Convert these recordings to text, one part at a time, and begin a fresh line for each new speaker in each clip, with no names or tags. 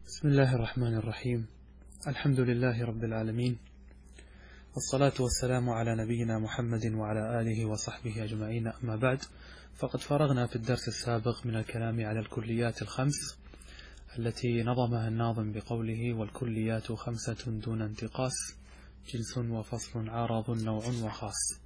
بسم الله الرحمن الرحيم. الحمد لله رب العالمين، والصلاة والسلام على نبينا محمد وعلى آله وصحبه أجمعين. أما بعد، فقد فرغنا في الدرس السابق من الكلام على الكليات الخمس التي نظمها الناظم بقوله: والكليات خمسة دون انتقاص، جنس وفصل عارض نوع وخاص.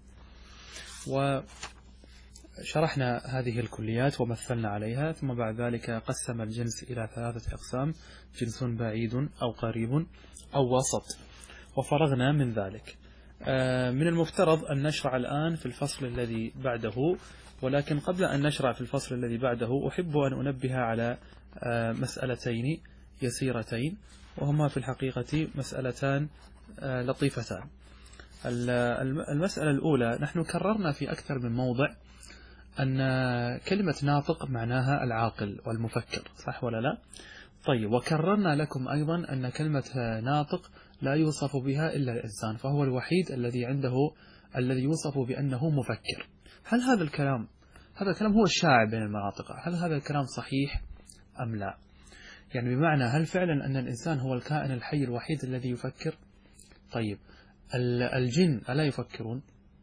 وشرحنا هذه الكليات ومثلنا عليها، ثم بعد ذلك قسم الجنس إلى ثلاثة أقسام: جنس بعيد أو قريب أو وسط، وفرغنا من ذلك. من المفترض أن نشرع الآن في الفصل الذي بعده، ولكن قبل أن نشرع في الفصل الذي بعده أحب أن أنبه على مسألتين يسيرتين، وهما في الحقيقة مسألتان لطيفتان. المسألة الأولى، نحن كررنا في أكثر من موضع أن كلمة ناطق معناها العاقل والمفكر، صح ولا لا؟ طيب، وكررنا لكم أيضا أن كلمة ناطق لا يوصف بها إلا الإنسان، فهو الوحيد الذي يوصف بأنه مفكر. هل هذا الكلام هو الشائع بين المناطق؟ هل هذا الكلام صحيح أم لا؟ يعني بمعنى، هل فعلا أن الإنسان هو الكائن الحي الوحيد الذي يفكر؟ طيب، الجن ألا يفكرون؟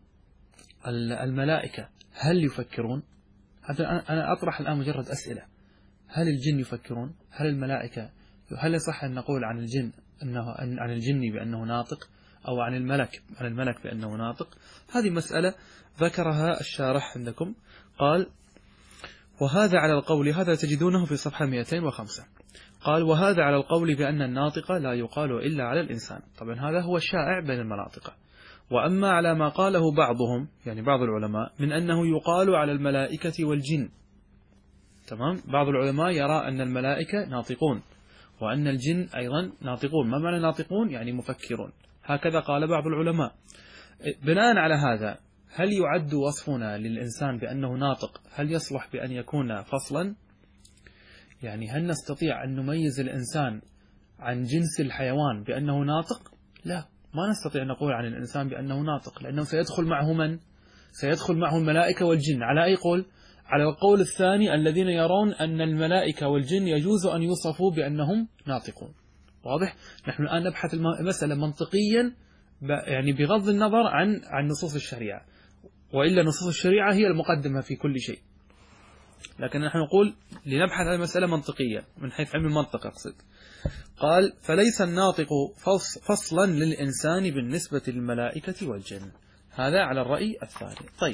الملائكة هل يفكرون؟ أنا أطرح الآن مجرد أسئلة. هل الجن يفكرون؟ هل الملائكة؟ هل يصح أن نقول عن الجن عن الجن بأنه ناطق، أو عن الملك بأنه ناطق؟ هذه مسألة ذكرها الشارح عندكم. قال: وهذا على القول، هذا تجدونه في صفحة 205. قال: وهذا على القول بأن الناطق لا يقال إلا على الإنسان. طبعا هذا هو الشائع بين المناطق. وأما على ما قاله بعضهم، يعني بعض العلماء، من أنه يقال على الملائكة والجن. تمام؟ بعض العلماء يرى أن الملائكة ناطقون، وأن الجن أيضا ناطقون. ما معنى ناطقون؟ يعني مفكرون. هكذا قال بعض العلماء. بناء على هذا، هل يعد وصفنا للإنسان بأنه ناطق، هل يصلح بأن يكون فصلا؟ يعني هل نستطيع أن نميز الإنسان عن جنس الحيوان بأنه ناطق؟ لا، ما نستطيع أن نقول عن الإنسان بأنه ناطق، لأنه سيدخل معه من؟ سيدخل معه الملائكة والجن. على أي قول؟ على القول الثاني، الذين يرون أن الملائكة والجن يجوز أن يوصفوا بأنهم ناطقون. واضح؟ نحن الآن نبحث المسألة منطقيا، يعني بغض النظر عن نصوص الشريعة، وإلا نصوص الشريعة هي المقدمة في كل شيء، لكن نحن نقول لنبحث عن المسألة منطقية من حيث علم المنطق أقصد. قال: فليس الناطق فصلا للإنسان بالنسبة للملائكة والجن. هذا على الرأي الثاني. طيب،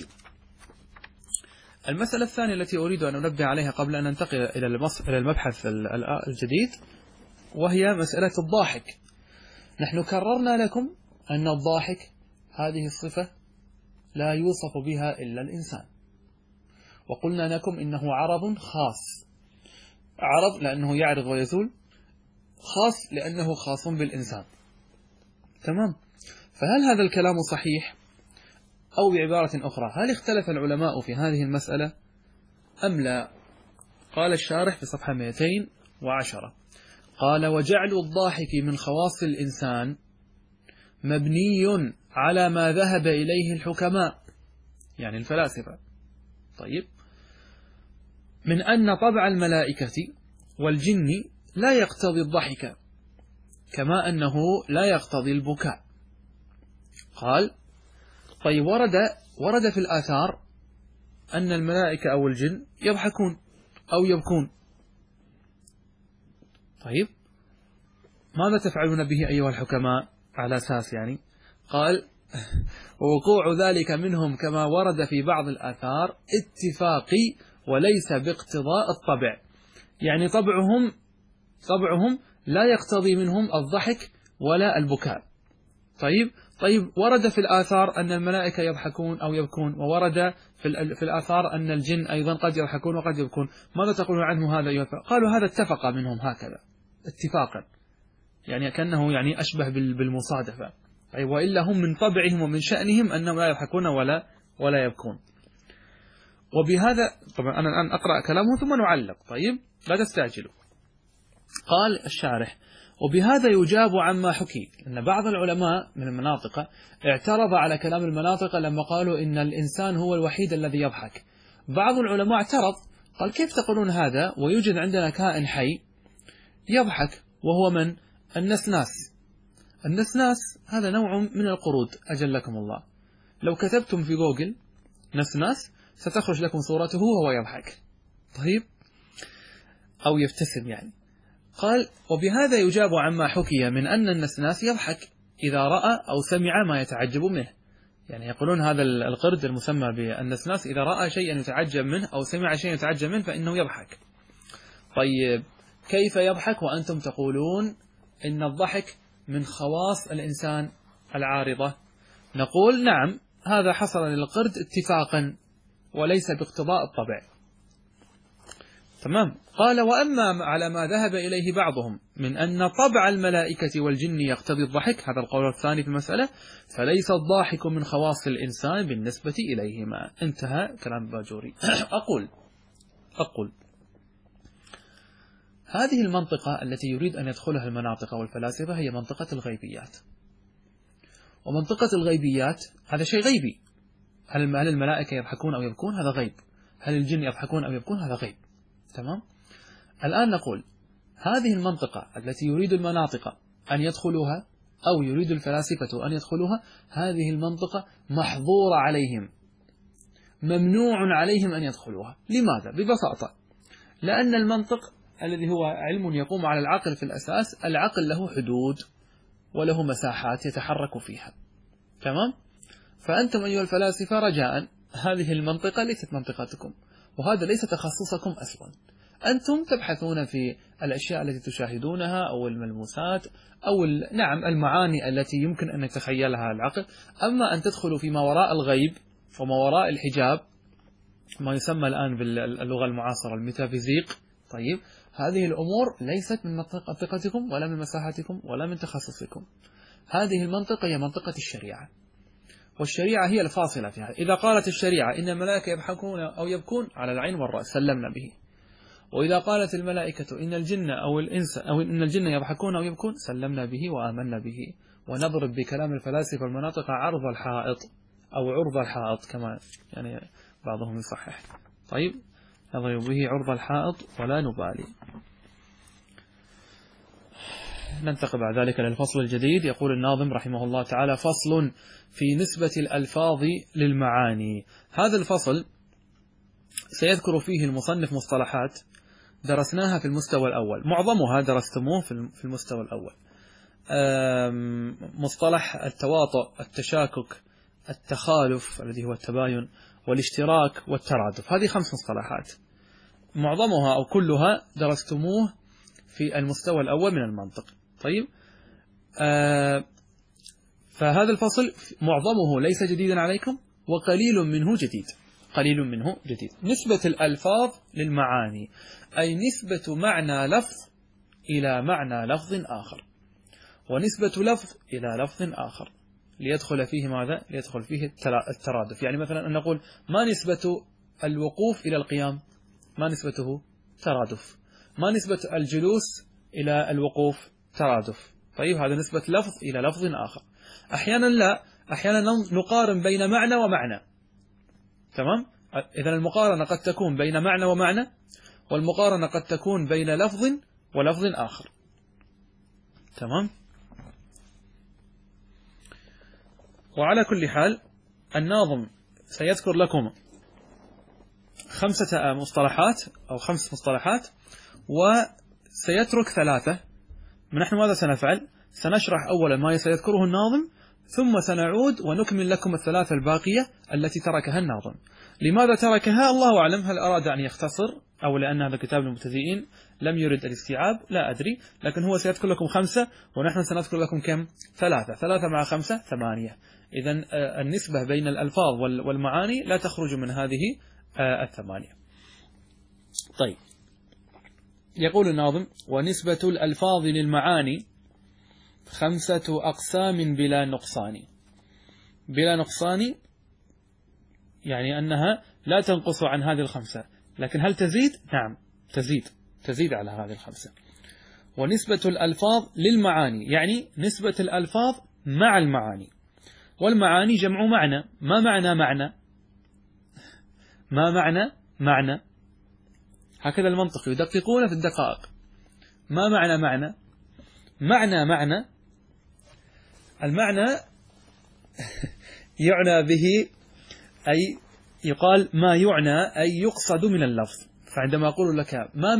المسألة الثانية التي أريد أن أنبه عليها قبل أن ننتقل إلى المبحث الجديد، وهي مسألة الضاحك. نحن كررنا لكم أن الضاحك هذه الصفة لا يوصف بها إلا الإنسان، وقلنا لكم إنه عرض خاص. عرض لأنه يعرض ويزول، خاص لأنه خاص بالإنسان. تمام؟ فهل هذا الكلام صحيح؟ أو بعبارة أخرى، هل اختلف العلماء في هذه المسألة أم لا؟ قال الشارح في صفحة 210: قال: وجعل الضاحك من خواص الإنسان مبني على ما ذهب إليه الحكماء، يعني الفلاسفة. طيب، من أن طبع الملائكة والجن لا يقتضي الضحك، كما أنه لا يقتضي البكاء. قال: طيب، ورد في الآثار أن الملائكة أو الجن يضحكون أو يبكون. طيب، ماذا تفعلون به أيها الحكماء على أساس يعني؟ قال: ووقوع ذلك منهم كما ورد في بعض الآثار اتفاقي وليس باقتضاء الطبع، يعني طبعهم لا يقتضي منهم الضحك ولا البكاء. طيب، ورد في الآثار أن الملائكة يضحكون أو يبكون، وورد في الآثار أن الجن أيضا قد يضحكون وقد يبكون. ماذا تقولون عنه هذا؟ قالوا: هذا اتفق منهم هكذا اتفاقا، يعني كأنه يعني أشبه بالمصادفة. طيب، وإلا هم من طبعهم ومن شأنهم أنهم لا يضحكون ولا يبكون. وبهذا، طبعا أنا الآن أقرأ كلامه ثم نعلق. طيب، لا تستعجلوا. قال الشارح: وبهذا يجاب عما حكي أن بعض العلماء من المناطق اعترض على كلام المناطق لما قالوا إن الإنسان هو الوحيد الذي يضحك. بعض العلماء اعترض، قال: كيف تقولون هذا ويوجد عندنا كائن حي يضحك وهو من؟ النسناس. النسناس هذا نوع من القرود أجلكم الله. لو كتبتم في جوجل نسناس ستخرج لكم صورته وهو يضحك، طيب، أو يبتسم يعني. قال: وبهذا يجاب عما حكي من أن النسناس يضحك إذا رأى أو سمع ما يتعجب منه. يعني يقولون هذا القرد المسمى بالنسناس إذا رأى شيئا يتعجب منه أو سمع شيئا يتعجب منه فإنه يضحك. طيب، كيف يضحك وأنتم تقولون إن الضحك من خواص الإنسان العارضة؟ نقول: نعم، هذا حصل للقرد اتفاقا وليس باقتضاء الطبع. تمام. قال: وأما على ما ذهب إليه بعضهم من أن طبع الملائكة والجن يقتضي الضحك، هذا القول الثاني في المسألة، فليس الضاحك من خواص الإنسان بالنسبة إليهما. انتهى كلام باجوري. أقول هذه المنطقة التي يريد أن يدخلها المناطق والفلاسفة هي منطقة الغيبيات. ومنطقة الغيبيات هذا شيء غيبي. هل الملائكة يضحكون أو يبكون؟ هذا غيب. هل الجن يضحكون أو يبكون؟ هذا غيب. تمام. الآن نقول هذه المنطقة التي يريد المناطق أن يدخلوها أو يريد الفلاسفة أن يدخلوها، هذه المنطقة محظورة عليهم، ممنوع عليهم أن يدخلوها. لماذا؟ ببساطة، لأن المنطق الذي هو علم يقوم على العقل في الأساس، العقل له حدود وله مساحات يتحرك فيها. تمام؟ فأنتم أيها الفلاسفة رجاء، هذه المنطقة ليست منطقتكم، وهذا ليس تخصصكم أصلا. أنتم تبحثون في الأشياء التي تشاهدونها أو الملموسات أو نعم المعاني التي يمكن أن يتخيلها العقل. أما أن تدخلوا فيما وراء الغيب وما وراء الحجاب، ما يسمى الآن باللغة المعاصرة الميتافيزيق، طيب، هذه الأمور ليست من منطقتكم ولا من مساحتكم ولا من تخصصكم. هذه المنطقة هي منطقة الشريعة، والشريعة هي الفاصلة فيها. إذا قالت الشريعة إن الملائكة يضحكون أو يبكون، على العين والرأس سلمنا به. وإذا قالت الملائكة إن الجن أو الإنس أو إن الجن يضحكون أو يبكون، سلمنا به وآمنا به. ونضرب بكلام الفلاسفة المناطق عرض الحائط أو عرض الحائط كما يعني بعضهم يصحح. طيب، نضرب به عرض الحائط ولا نبالي. ننتقل بعد ذلك للفصل الجديد. يقول الناظم رحمه الله تعالى: فصل في نسبة الألفاظ للمعاني. هذا الفصل سيذكر فيه المصنف مصطلحات درسناها في المستوى الأول، معظمها درستموه في المستوى الأول. مصطلح التواطؤ، التشاكك، التخالف الذي هو التباين، والاشتراك والترادف. هذه 5 مصطلحات، معظمها أو كلها درستموه في المستوى الأول من المنطق. طيب، فهذا الفصل معظمه ليس جديدا عليكم، وقليل منه جديد. قليل منه جديد. نسبة الألفاظ للمعاني، أي نسبة معنى لفظ إلى معنى لفظ آخر، ونسبة لفظ إلى لفظ آخر، ليدخل فيه ماذا؟ ليدخل فيه الترادف. يعني مثلا أن نقول: ما نسبة الوقوف إلى القيام؟ ما نسبته؟ ترادف. ما نسبة الجلوس إلى الوقوف؟ ترادف. طيب، هذا نسبة لفظ إلى لفظ آخر. أحيانا لا، أحيانا نقارن بين معنى ومعنى. تمام؟ إذن المقارنة قد تكون بين معنى ومعنى، والمقارنة قد تكون بين لفظ ولفظ آخر. تمام؟ وعلى كل حال الناظم سيذكر لكم 5 مصطلحات أو 5 مصطلحات، وسيترك 3. نحن ماذا سنفعل؟ سنشرح أولا ما سيذكره الناظم، ثم سنعود ونكمل لكم 3 الباقية التي تركها الناظم. لماذا تركها؟ الله أعلم، هل أراد أن يختصر أو لأن هذا كتاب المبتدئين لم يرد الاستيعاب؟ لا أدري، لكن هو سيذكر لكم 5 ونحن سنذكر لكم كم؟ 3 مع 5 8. إذن النسبة بين الألفاظ والمعاني لا تخرج من هذه 8. طيب، يقول الناظم: ونسبة الألفاظ للمعاني 5 أقسام بلا نقصان. بلا نقصان يعني أنها لا تنقص عن هذه 5، لكن هل تزيد؟ نعم، تزيد على هذه 5. ونسبة الألفاظ للمعاني يعني نسبة الألفاظ مع المعاني، والمعاني جمع معنى. ما معنى معنى؟ ما معنى هكذا المنطق يدققون في الدقائق. ما معنى معنى؟ معنى المعنى يعنى به، أي يقال ما يعنى أي يقصد من اللفظ. فعندما أقول لك ما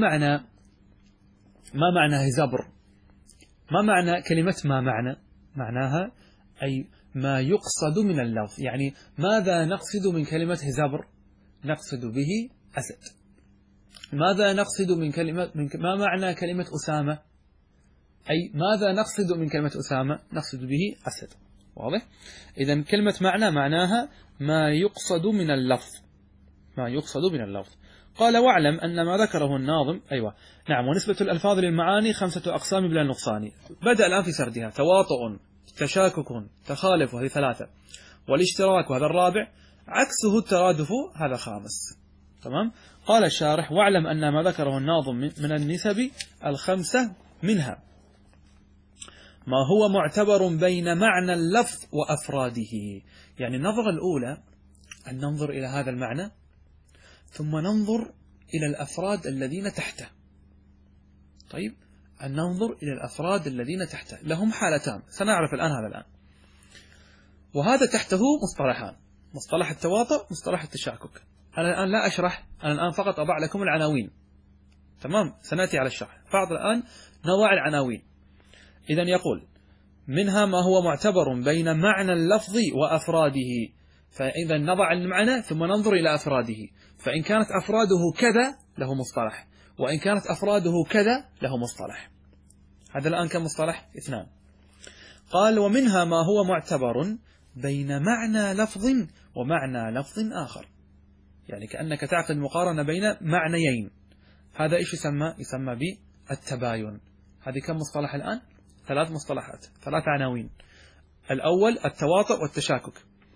معنى هزبر، ما معنى كلمة ما معنى؟ معناها أي ما يقصد من اللفظ، يعني ماذا نقصد من كلمة هزبر؟ نقصد به أسد. ماذا نقصد من كلمة ما معنى كلمة أسامة؟ أي ماذا نقصد من كلمة أسامة؟ نقصد به أسد. واضح؟ إذن كلمة معنى معناها ما يقصد من اللفظ، ما يقصد من اللفظ. قال واعلم أن ما ذكره الناظم، أيوة نعم، ونسبة الألفاظ للمعاني 5 أقسام بلا نقصان. بدأ الآن في سردها: تواطؤ، تشاكك، تخالف وهي 3، والاشتراك وهذا الرابع، عكسه الترادف هذا 5. تمام. قال الشارح: واعلم أن ما ذكره الناظم من النسب 5 منها ما هو معتبر بين معنى اللفظ وأفراده. يعني النظرة الأولى أن ننظر إلى هذا المعنى، ثم ننظر إلى الأفراد الذين تحته. طيب، أن ننظر إلى الأفراد الذين تحته، لهم حالتان سنعرف الآن هذا الآن. وهذا تحته مصطلحان: مصطلح التواطؤ، مصطلح التشاكك. أنا الآن لا أشرح، أنا الآن فقط أضع لكم العناوين. تمام، سنأتي على الشرح. فقط الآن نضع العناوين. إذن يقول: منها ما هو معتبر بين معنى اللفظ وأفراده. فإذا نضع المعنى ثم ننظر إلى أفراده، فإن كانت أفراده كذا له مصطلح، وإن كانت أفراده كذا له مصطلح. هذا الآن كم مصطلح؟ 2. قال: ومنها ما هو معتبر بين معنى لفظ ومعنى لفظ آخر. يعني كأنك تعقد مقارنة بين معنيين. هذا إيش يسمى؟ يسمى بالتباين. هذه كم مصطلح الآن؟ 3 مصطلحات، 3 عناوين. الأول التواطؤ والتشاكك،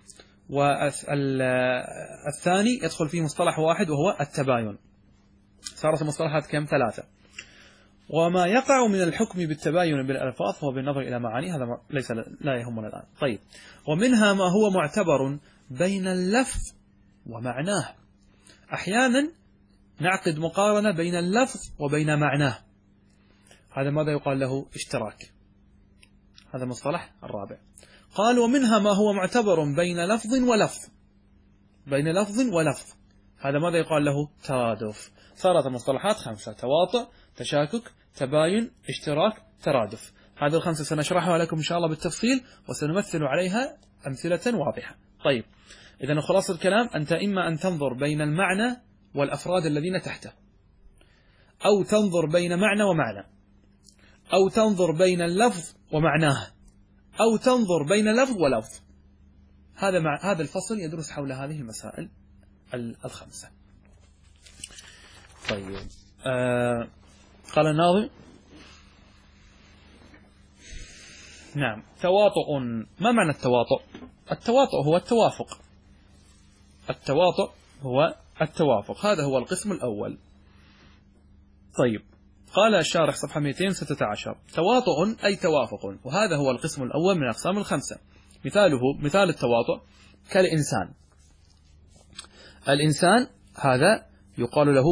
والثاني يدخل فيه مصطلح واحد وهو التباين. صارت المصطلحات كم؟ 3. وما يقع من الحكم بالتباين بالألفاظ هو بالنظر إلى معاني، هذا ليس لا يهمنا الآن. طيب، ومنها ما هو معتبر بين اللفظ ومعناه. أحيانا نعقد مقارنة بين اللفظ وبين معناه، هذا ماذا يقال له؟ اشتراك. هذا مصطلح الرابع. قال: ومنها ما هو معتبر بين لفظ ولفظ، بين لفظ ولفظ، هذا ماذا يقال له؟ ترادف. صارت المصطلحات 5: تواطؤ، تشاكك، تباين، اشتراك، ترادف. هذه ال5 سنشرحها لكم إن شاء الله بالتفصيل، وسنمثل عليها أمثلة واضحة. طيب، إذن خلاص الكلام: أنت إما أن تنظر بين المعنى والأفراد الذين تحته، أو تنظر بين معنى ومعنى، أو تنظر بين اللفظ ومعناه، أو تنظر بين لفظ ولفظ. هذا الفصل يدرس حول هذه المسائل 5. طيب، قال الناظم: نعم، تواطؤ. ما معنى التواطؤ؟ التواطؤ هو التوافق. التواطؤ هو التوافق، هذا هو القسم الأول. طيب، قال الشارح صفحة 216: تواطؤ أي توافق، وهذا هو القسم الأول من أقسام 5. مثال التواطؤ كالإنسان. الإنسان هذا يقال له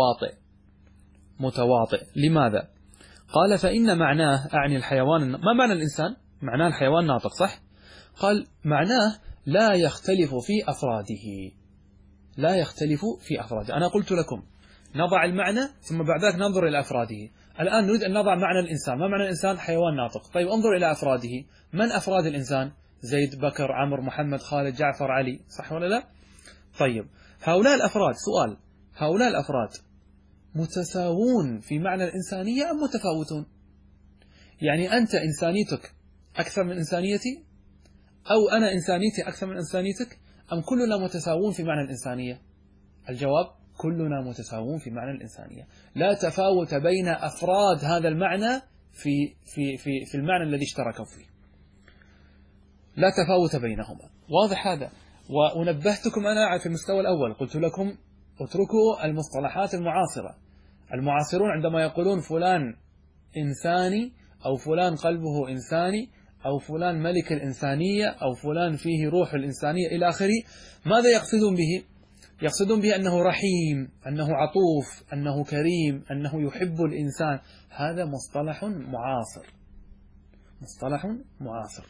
متواطئ. لماذا؟ قال: فإن معناه، أعني الحيوان. ما معنى الإنسان؟ معناه الحيوان ناطق، صح؟ قال: معناه لا يختلف في أفراده، لا يختلف في أفراده. أنا قلت لكم نضع المعنى ثم بعد ذلك ننظر إلى أفراده. الآن نريد أن نضع معنى الإنسان. ما معنى الإنسان؟ حيوان ناطق. طيب، انظر إلى أفراده. من أفراد الإنسان؟ زيد، بكر، عمر، محمد، خالد، جعفر، علي، صح ولا لا؟ طيب، هؤلاء الأفراد، سؤال: هؤلاء الأفراد متساوون في معنى الإنسانية أم متفاوتون؟ يعني أنت إنسانيتك أكثر من إنسانيتي، أو أنا إنسانيتي أكثر من إنسانيتك، أم كلنا متساوون في معنى الإنسانية؟ الجواب: كلنا متساوون في معنى الإنسانية. لا تفاوت بين أفراد هذا المعنى في المعنى الذي اشتركوا فيه، لا تفاوت بينهما. واضح هذا؟ ونبهتكم أنا في المستوى الأول، قلت لكم اتركوا المصطلحات المعاصرة. المعاصرون عندما يقولون فلان إنساني، أو فلان قلبه إنساني، أو فلان ملك الإنسانية، أو فلان فيه روح الإنسانية إلى آخره، ماذا يقصدون به؟ يقصدون به أنه رحيم، أنه عطوف، أنه كريم، أنه يحب الإنسان. هذا مصطلح معاصر، مصطلح معاصر.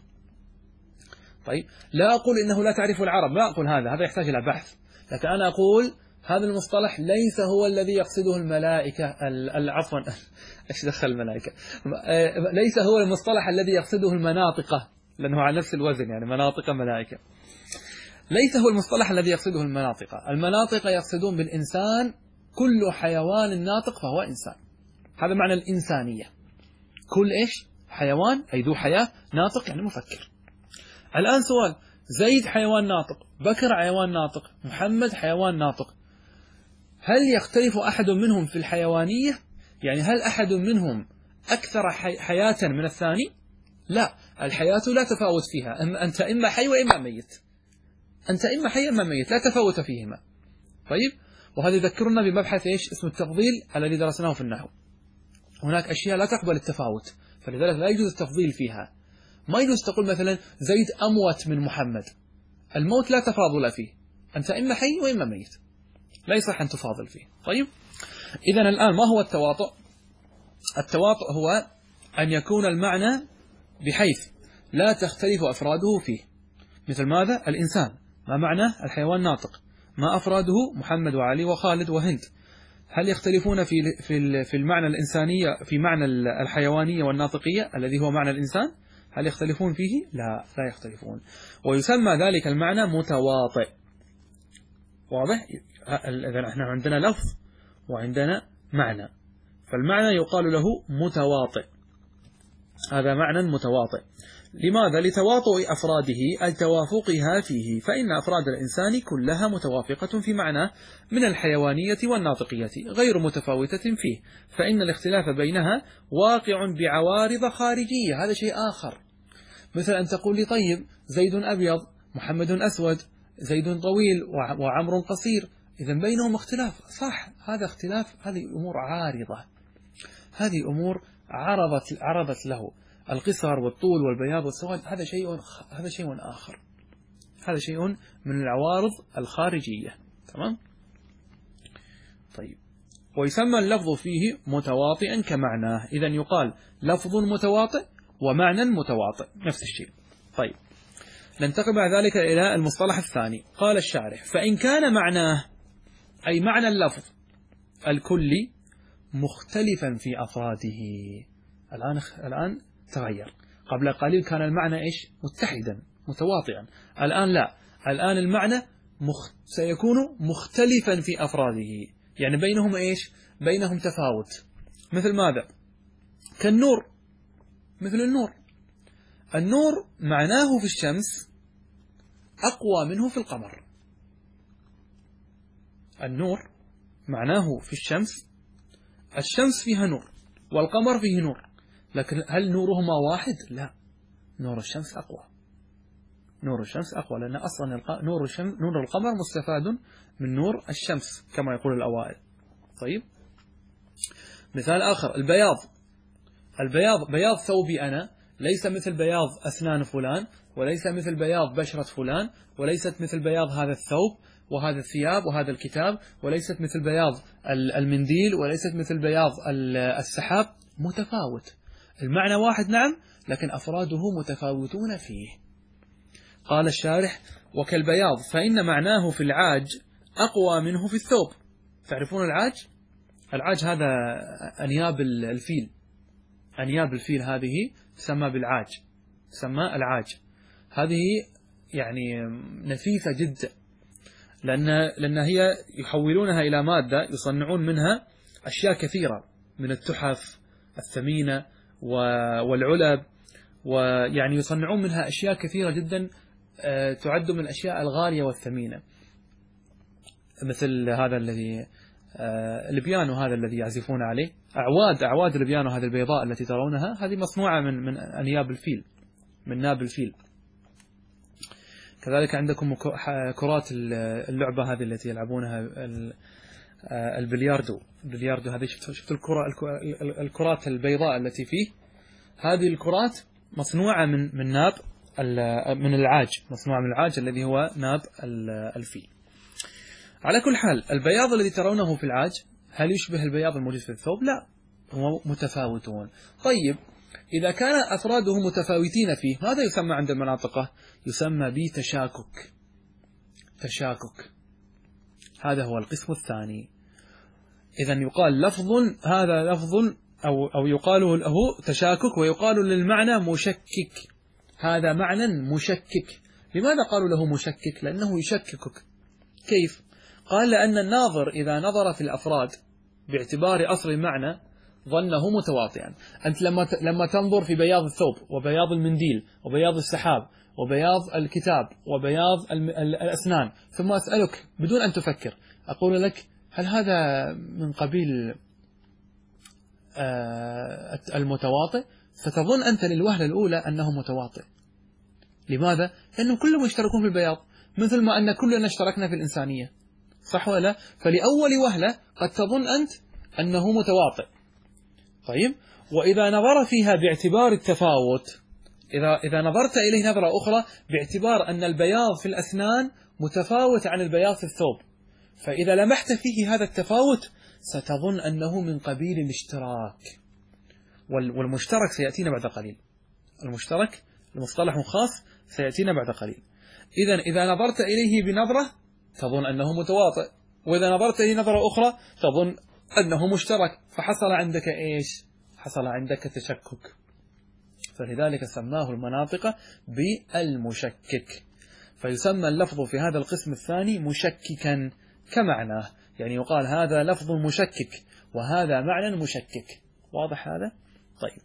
طيب لا أقول إنه لا تعرف العرب، لا أقول هذا يحتاج إلى بحث، لكن أنا أقول هذا المصطلح ليس هو الذي يقصده الملائكة، عفوا ايش دخل الملائكة، ليس هو المصطلح الذي يقصده المناطقة، لأنه على نفس الوزن يعني مناطق ملائكة. ليس هو المصطلح الذي يقصده المناطق. المناطق يقصدون بالإنسان كل حيوان ناطق فهو إنسان، هذا معنى الإنسانية. كل إيش؟ حيوان أي ذو حياة ناطق يعني مفكر. الآن سؤال، زيد حيوان ناطق، بكر حيوان ناطق، محمد حيوان ناطق، هل يختلف أحد منهم في الحيوانية؟ يعني هل أحد منهم أكثر حياة من الثاني؟ لا، الحياة لا تفاوت فيها، أنت إما حي وإما ميت، أنت إما حي إما ميت، لا تفاوت فيهما. طيب، وهذا يذكرنا بمبحث إيش اسمه التفضيل الذي درسناه في النحو. هناك أشياء لا تقبل التفاوت، فلذلك لا يجوز التفضيل فيها. ما يجوز تقول مثلا زيد أموت من محمد، الموت لا تفاضل فيه، أنت إما حي وإما ميت، لا يصح أن تفاضل فيه. طيب، إذن الآن ما هو التواطؤ؟ التواطؤ هو أن يكون المعنى بحيث لا تختلف أفراده فيه. مثل ماذا؟ الإنسان ما معنى الحيوان ناطق، ما أفراده محمد وعلي وخالد وهند، هل يختلفون في المعنى الإنسانية، في معنى الحيوانية والناطقية الذي هو معنى الإنسان؟ هل يختلفون فيه؟ لا يختلفون. ويسمى ذلك المعنى متواطئ. واضح؟ إذا احنا عندنا لفظ وعندنا معنى، فالمعنى يقال له متواطئ، هذا معنى متواطئ. لماذا؟ لتواطؤ أفراده أي توافقها فيه، فإن أفراد الإنسان كلها متوافقة في معنى من الحيوانية والناطقية غير متفاوتة فيه، فإن الاختلاف بينها واقع بعوارض خارجية، هذا شيء آخر. مثل أن تقول لي طيب زيد أبيض، محمد أسود، زيد طويل وعمر قصير، إذن بينهم اختلاف، صح، هذا اختلاف، هذه أمور عارضة، هذه أمور عرضت له القصر والطول والبياض والسواد، هذا شيء آخر، هذا شيء من العوارض الخارجية. تمام؟ طيب، ويسمى اللفظ فيه متواطئا كمعناه، إذن يقال لفظ متواطئ ومعنى متواطئ، نفس الشيء. طيب، ننتقل بعد ذلك إلى المصطلح الثاني. قال الشارح: فإن كان معناه أي معنى اللفظ الكلي مختلفا في أفراده. الآن تغير، قبل قليل كان المعنى إيش؟ متحدا متواطئا، الآن لا، الآن المعنى سيكون مختلفا في أفراده، يعني بينهم إيش؟ بينهم تفاوت. مثل ماذا؟ كالنور، مثل النور معناه في الشمس أقوى منه في القمر. النور معناه في الشمس فيها نور والقمر فيه نور، لكن هل نورهما واحد؟ لا، نور الشمس أقوى، لأن أصلا نور القمر مستفاد من نور الشمس كما يقول الأوائل. طيب، مثال آخر، بياض ثوبي أنا ليس مثل بياض أسنان فلان، وليس مثل بياض بشرة فلان، وليست مثل بياض هذا الثوب وهذا الثياب وهذا الكتاب، وليست مثل بياض المنديل، وليست مثل بياض السحاب، متفاوت، المعنى واحد نعم، لكن أفراده متفاوتون فيه. قال الشارح: وكالبياض فإن معناه في العاج أقوى منه في الثوب. تعرفون العاج هذا أنياب الفيل هذه تسمى بالعاج، تسمى العاج، هذه يعني نفيسة جدا، لأن هي يحولونها إلى مادة يصنعون منها أشياء كثيرة من التحف الثمينة والعلب، ويعني يصنعون منها أشياء كثيرة جدا تعد من الأشياء الغالية والثمينة، مثل هذا البيانو هذا الذي يعزفون عليه، أعواد البيانو هذه البيضاء التي ترونها، هذه مصنوعة من أنياب الفيل، من ناب الفيل. كذلك عندكم كرات اللعبة هذه التي يلعبونها، البلياردو هذه، شفت الكرات البيضاء التي فيه، هذه الكرات مصنوعة من ناب من العاج، مصنوعة من العاج الذي هو ناب الفيل. على كل حال، البياض الذي ترونه في العاج هل يشبه البياض الموجود في الثوب؟ لا، هم متفاوتون. طيب، إذا كان أفراده متفاوتين فيه ماذا يسمى عند المناطقة؟ يسمى بتشاكك. تشاكك، هذا هو القسم الثاني. إذن يقال لفظ، هذا لفظ أو يقال له تشاكك، ويقال للمعنى مشكك. هذا معنى مشكك. لماذا قالوا له مشكك؟ لأنه يشككك. كيف؟ قال لأن الناظر إذا نظر في الأفراد باعتبار أصل المعنى ظنه متواطئا. أنت لما تنظر في بياض الثوب وبياض المنديل وبياض السحاب وبياض الكتاب وبياض الأسنان، ثم أسألك بدون أن تفكر، أقول لك هل هذا من قبيل المتواطئ؟ ستظن أنت للوهلة الأولى أنه متواطئ. لماذا؟ لأنهم كلهم يشتركون في البياض، مثل ما أن كلنا اشتركنا في الإنسانية، صح ولا؟ فلأول وهلة قد تظن أنت أنه متواطئ. طيب، وإذا نظر فيها باعتبار التفاوت، إذا نظرت إليه نظرة أخرى باعتبار أن البياض في الأسنان متفاوت عن البياض في الثوب، فإذا لمحت فيه هذا التفاوت ستظن أنه من قبيل الاشتراك. والمشترك سيأتينا بعد قليل. المشترك المصطلح خاص سيأتينا بعد قليل. إذا نظرت إليه بنظرة تظن أنه متواطئ، وإذا نظرت إليه نظرة أخرى تظن أنه مشترك، فحصل عندك إيش؟ حصل عندك تشكك. فلذلك سماه المناطق بالمشكك. فيسمى اللفظ في هذا القسم الثاني مشككا كمعناه، يعني يقال هذا لفظ مشكك وهذا معنى مشكك. واضح هذا؟ طيب،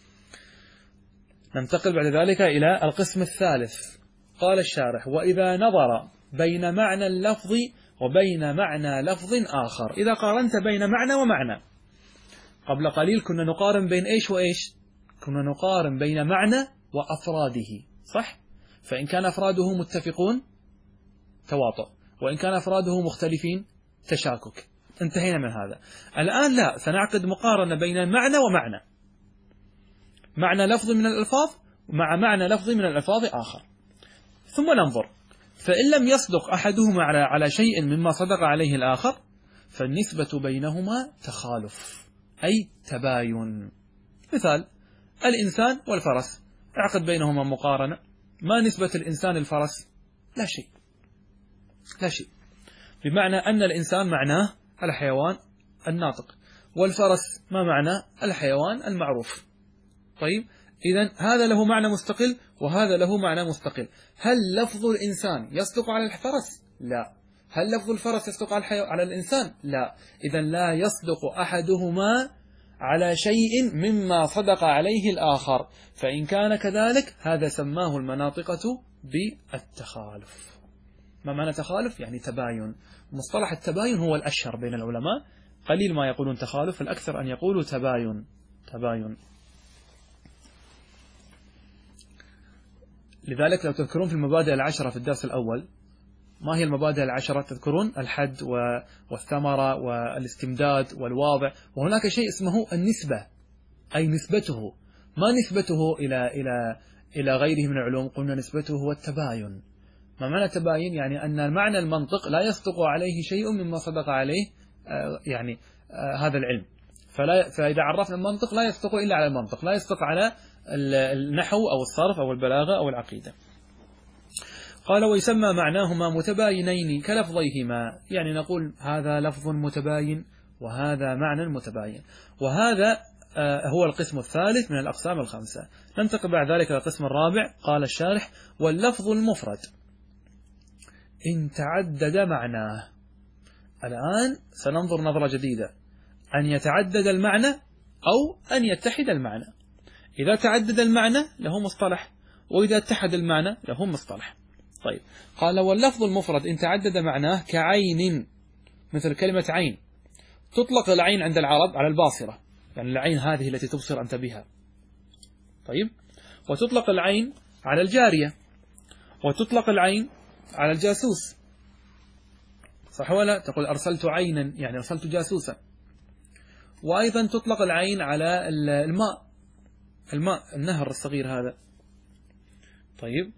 ننتقل بعد ذلك إلى القسم الثالث. قال الشارح: وإذا نظر بين معنى اللفظ وبين معنى لفظ آخر. إذا قارنت بين معنى ومعنى، قبل قليل كنا نقارن بين إيش وإيش؟ كنا نقارن بين معنى وأفراده، صح؟ فإن كان أفراده متفقون تواطؤ، وإن كان أفراده مختلفين تشاكك. انتهينا من هذا. الآن لا، سنعقد مقارنة بين المعنى ومعنى، معنى لفظ من الألفاظ مع معنى لفظ من الألفاظ آخر، ثم ننظر. فإن لم يصدق أحدهما على شيء مما صدق عليه الآخر فالنسبة بينهما تخالف، أي تباين. مثال: الإنسان والفرس، اعقد بينهما مقارنة. ما نسبة الإنسان الفرس؟ لا شيء، لا شيء. بمعنى أن الإنسان معناه الحيوان الناطق، والفرس ما معناه؟ الحيوان المعروف. طيب، إذن هذا له معنى مستقل وهذا له معنى مستقل. هل لفظ الإنسان يصدق على الفرس؟ لا. هل لفظ الفرس يصدق على الإنسان؟ لا. إذن لا يصدق أحدهما على شيء مما صدق عليه الآخر، فإن كان كذلك هذا سماه المناطقة بالتخالف. ما معنى تخالف؟ يعني تباين. مصطلح التباين هو الأشهر بين العلماء، قليل ما يقولون تخالف، الأكثر أن يقولوا تباين. تباين. لذلك لو تذكرون في المبادئ العشرة في الدرس الأول، ما هي المبادئ العشرة؟ تذكرون الحد والثمرة والاستمداد والواضع، وهناك شيء اسمه النسبة، أي نسبته. ما نسبته إلى غيره من العلوم؟ قلنا نسبته هو التباين. ما معنى تباين؟ يعني أن معنى المنطق لا يصدق عليه شيء مما صدق عليه هذا العلم. فإذا عرفنا المنطق لا يصدق إلا على المنطق، لا يصدق على النحو أو الصرف أو البلاغة أو العقيدة. قال: ويسمى معناهما متباينين كلفظيهما، يعني نقول هذا لفظ متباين وهذا معنى متباين. وهذا هو القسم الثالث من الأقسام الخمسة. ننتقل بعد ذلك إلى القسم الرابع. قال الشارح: واللفظ المفرد إن تعدد معناه. الآن سننظر نظرة جديدة، أن يتعدد المعنى أو أن يتحد المعنى. إذا تعدد المعنى له مصطلح، وإذا اتحد المعنى له مصطلح. طيب، قال: واللفظ المفرد إن تعدد معناه كعين، مثل كلمة عين. تطلق العين عند العرب على الباصرة، يعني العين هذه التي تبصر أنت بها. طيب، وتطلق العين على الجارية، وتطلق العين على الجاسوس، صح ولا؟ تقول أرسلت عينا، يعني أرسلت جاسوسا. وأيضا تطلق العين على الماء النهر الصغير هذا. طيب،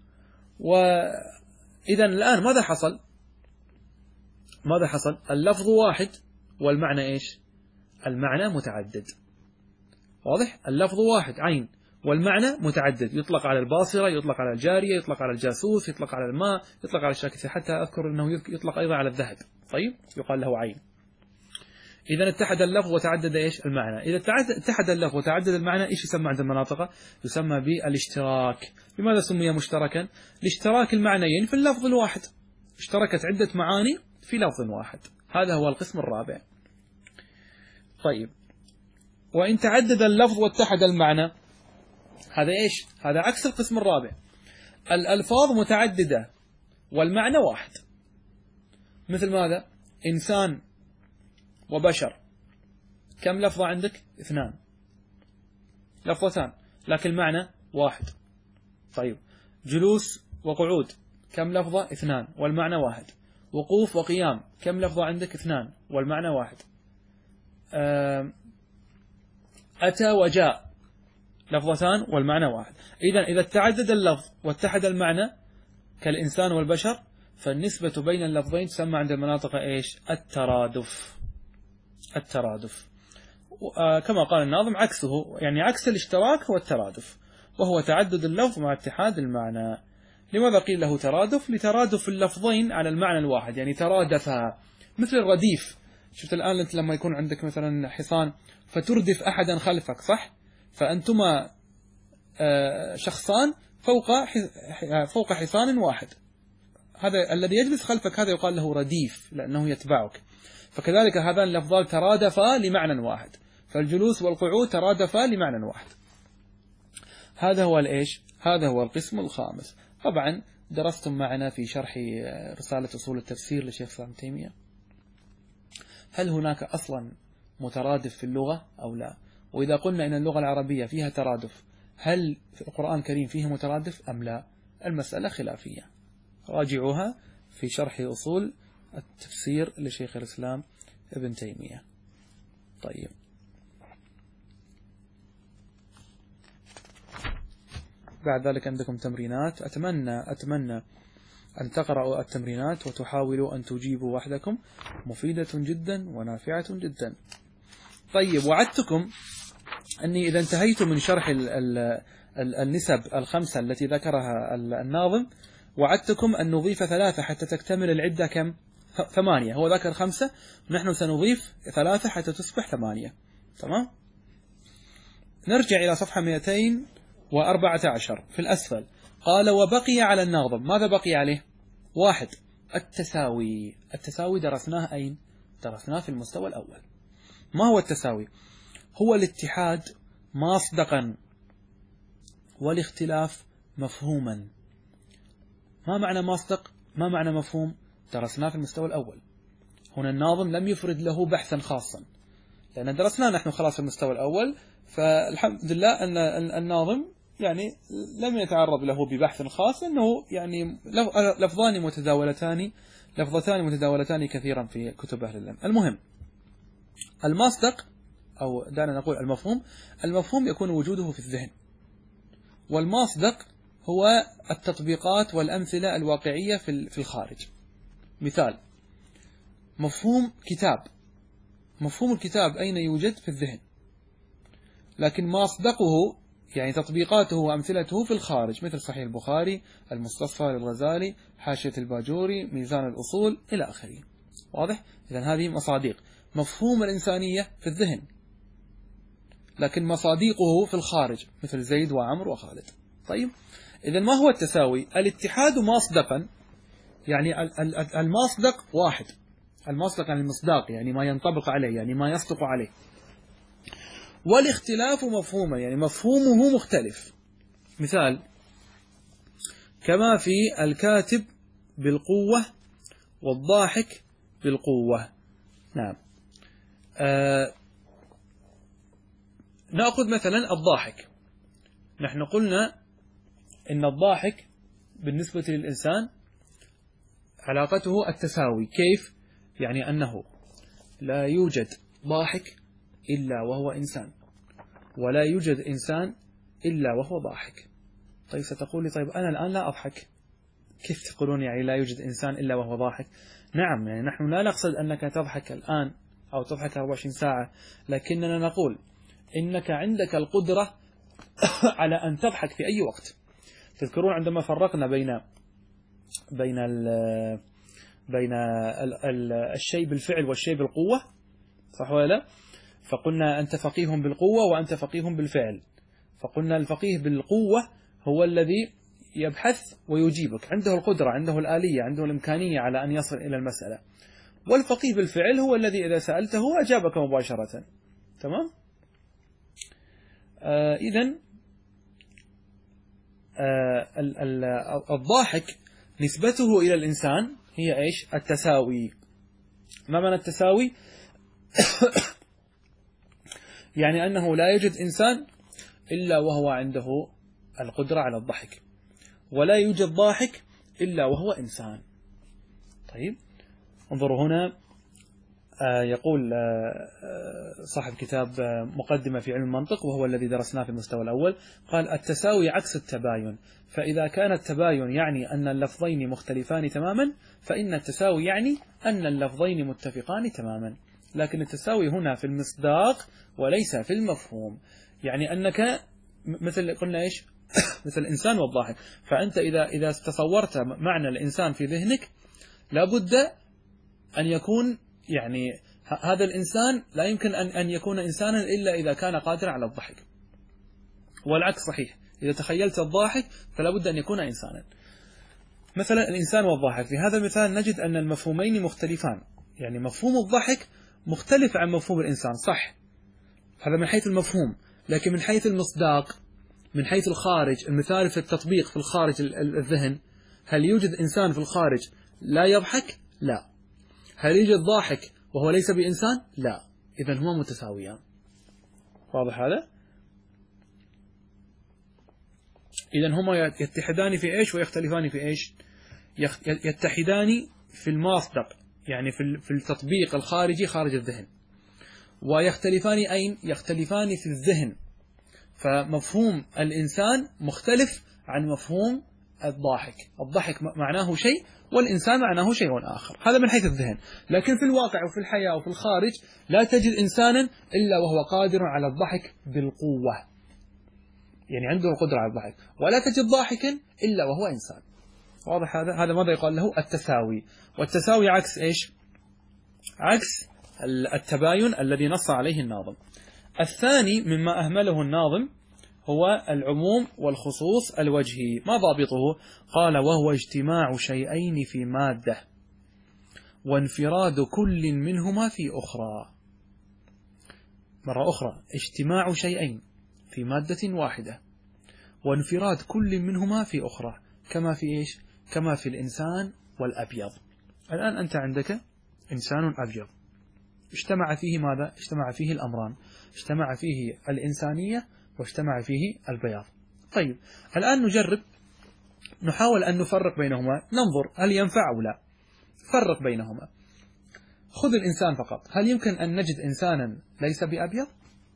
وإذا الآن ماذا حصل؟ اللفظ واحد والمعنى إيش؟ المعنى متعدد. واضح؟ اللفظ واحد عين، والمعنى متعدد، يطلق على الباصرة، يطلق على الجارية، يطلق على الجاسوس، يطلق على الماء، يطلق على أشياء كثيرة، حتى أذكر أنه يطلق أيضا على الذهب. طيب، يقال له عين. إذا اتحد اللفظ وتعدد إيش المعنى. إذا اتحد اللفظ وتعدد المعنى، إيش يسمى عند المناطق؟ يسمى بالاشتراك. لماذا سمي مشتركا؟ لاشتراك المعنيين في اللفظ الواحد، اشتركت عدة معاني في لفظ واحد. هذا هو القسم الرابع. طيب، وإن تعدد اللفظ واتحد المعنى، هذا إيش؟ هذا عكس القسم الرابع. الألفاظ متعددة والمعنى واحد. مثل ماذا؟ إنسان وبشر، كم لفظة عندك؟ 2 لفظتان، لكن المعنى واحد. طيب، جلوس وقعود، كم لفظة؟ 2 والمعنى واحد. وقوف وقيام، كم لفظة عندك؟ 2 والمعنى واحد. أتى وجاء، لفظتان والمعنى واحد. إذا تعدد اللفظ واتحد المعنى كالإنسان والبشر، فالنسبة بين اللفظين تسمى عند المناطق إيش؟ الترادف. الترادف، كما قال الناظم عكسه، يعني عكس الاشتراك هو الترادف، وهو تعدد اللفظ مع اتحاد المعنى. لماذا قيل له ترادف؟ لترادف اللفظين على المعنى الواحد، يعني ترادفا. مثل الرديف، شفت الآن أنت لما يكون عندك مثلا حصان فتردف أحدا خلفك، صح؟ فأنتما شخصان فوق حصان واحد، هذا الذي يجلس خلفك هذا يقال له رديف لأنه يتبعك. فكذلك هذان اللفظان ترادفا لمعنى واحد، فالجلوس والقعود ترادفا لمعنى واحد. هذا هو الإيش؟ هذا هو القسم الخامس. طبعا درستم معنا في شرح رسالة أصول التفسير لشيخ الإسلام ابن تيمية هل هناك أصلا مترادف في اللغة أو لا؟ وإذا قلنا إن اللغة العربية فيها ترادف، هل في القرآن الكريم فيه مترادف أم لا؟ المسألة خلافية، راجعوها في شرح أصول التفسير لشيخ الإسلام ابن تيمية. طيب، بعد ذلك عندكم تمرينات، أتمنى أن تقرأوا التمرينات وتحاولوا أن تجيبوا وحدكم، مفيدة جدا ونافعة جدا. طيب، وعدتكم أني إذا انتهيت من شرح النسب الخمسة التي ذكرها الناظم، وعدتكم أن نضيف 3 حتى تكتمل العدة كم؟ 8. هو ذكر 5، نحن سنضيف 3 حتى تصبح 8. تمام؟ نرجع إلى صفحة 214 في الأسفل. قال: وبقي على الناظم، ماذا بقي عليه؟ 1 التساوي. التساوي درسناه أين؟ درسناه في المستوى الأول. ما هو التساوي؟ هو الاتحاد مصدقا والاختلاف مفهوما. ما معنى مصدق؟ ما معنى مفهوم؟ درسناه في المستوى الأول. هنا الناظم لم يفرد له بحثا خاصا، لأن درسناه نحن خلاص في المستوى الأول، فالحمد لله أن الناظم يعني لم يتعرض له ببحث خاص، أنه يعني لفظتان متداولتان كثيرا في كتب أهل العلم. المهم، المصدق أو دعنا نقول المفهوم يكون وجوده في الذهن، والمصدق هو التطبيقات والأمثلة الواقعية في الخارج. مثال: مفهوم الكتاب أين يوجد؟ في الذهن، لكن مصدقه يعني تطبيقاته وأمثلته في الخارج، مثل صحيح البخاري، المستصفى للغزالي، حاشية الباجوري، ميزان الأصول إلى آخره. واضح؟ إذن هذه مصادق. مفهوم الإنسانية في الذهن، لكن مصادقه في الخارج، مثل زيد وعمر وخالد. طيب، إذن ما هو التساوي؟ الاتحاد مصدقا، يعني المصدق واحد، المصدق يعني المصداق، يعني ما ينطبق عليه، يعني ما يصدق عليه. والاختلاف مفهوما، يعني مفهومه مختلف. مثال: كما في الكاتب بالقوة والضاحك بالقوة. نعم. نأخذ مثلا الضاحك. نحن قلنا إن الضاحك بالنسبة للإنسان علاقته التساوي. كيف؟ يعني أنه لا يوجد ضاحك إلا وهو إنسان، ولا يوجد إنسان إلا وهو ضاحك. طيب، ستقول لي: طيب أنا الآن لا أضحك، كيف تقولون يعني لا يوجد إنسان إلا وهو ضاحك؟ نعم، يعني نحن لا نقصد أنك تضحك الآن أو تضحك 24 ساعة، لكننا نقول إنك عندك القدرة على أن تضحك في أي وقت. تذكرون عندما فرقنا بين الشيء بالفعل والشيء بالقوة، صح ولا لا؟ فقلنا أنت فقيه بالقوة وأنت فقيه بالفعل. فقلنا الفقيه بالقوة هو الذي يبحث ويجيبك، عنده القدرة، عنده الآلية، عنده الإمكانية على أن يصل إلى المسألة. والفقيه بالفعل هو الذي إذا سألته أجابك مباشرة. تمام؟ إذن الضاحك نسبته إلى الإنسان هي إيش؟ التساوي. ما معنى التساوي؟ يعني أنه لا يوجد إنسان إلا وهو عنده القدرة على الضحك، ولا يوجد ضاحك إلا وهو إنسان. طيب انظروا هنا، يقول صاحب كتاب مقدمة في علم المنطق وهو الذي درسناه في المستوى الأول، قال التساوي عكس التباين، فإذا كان التباين يعني أن اللفظين مختلفان تماما، فإن التساوي يعني أن اللفظين متفقان تماما. لكن التساوي هنا في المصداق وليس في المفهوم. يعني أنك مثل قلنا إيش؟ مثل الإنسان والضاحك. فأنت إذا تصورت معنى الإنسان في ذهنك لابد أن يكون يعني هذا الإنسان لا يمكن أن يكون إنسانا إلا إذا كان قادرا على الضحك، والعكس صحيح، إذا تخيلت الضاحك فلا بد أن يكون إنسانا. مثلا الإنسان والضاحك، في هذا المثال نجد أن المفهومين مختلفان. يعني مفهوم الضحك مختلف عن مفهوم الإنسان، صح، هذا من حيث المفهوم. لكن من حيث المصداق، من حيث الخارج، المثال في التطبيق في الخارج الذهن، هل يوجد إنسان في الخارج لا يضحك؟ لا. هل يوجد ضاحك وهو ليس بإنسان؟ لا. إذن هما متساويان. واضح هذا؟ إذن هما يتحدان في إيش ويختلفان في إيش؟ يتحدان في المصدق، يعني في التطبيق الخارجي خارج الذهن. ويختلفان أين؟ يختلفان في الذهن. فمفهوم الإنسان مختلف عن مفهوم الضاحك. الضحك معناه شيء والإنسان معناه شيء آخر. هذا من حيث الذهن. لكن في الواقع وفي الحياة وفي الخارج لا تجد إنسانا إلا وهو قادر على الضحك بالقوة، يعني عنده القدرة على الضحك. ولا تجد ضاحكا إلا وهو إنسان. واضح هذا؟ هذا ماذا يقال له؟ التساوي. والتساوي عكس إيش؟ عكس التباين الذي نص عليه الناظم. الثاني مما أهمله الناظم هو العموم والخصوص الوجهي. ما ضابطه؟ قال وهو اجتماع شيئين في مادة وانفراد كل منهما في أخرى. مرة أخرى، اجتماع شيئين في مادة واحدة وانفراد كل منهما في أخرى، كما في إيش؟ كما في الإنسان والأبيض. الآن أنت عندك إنسان أبيض، اجتمع فيه ماذا؟ اجتمع فيه الأمران، اجتمع فيه الإنسانية واجتمع فيه البياض. طيب الآن نجرب، نحاول أن نفرق بينهما، ننظر هل ينفع أو لا. فرق بينهما. خذ الإنسان فقط. هل يمكن أن نجد إنسانا ليس بأبيض؟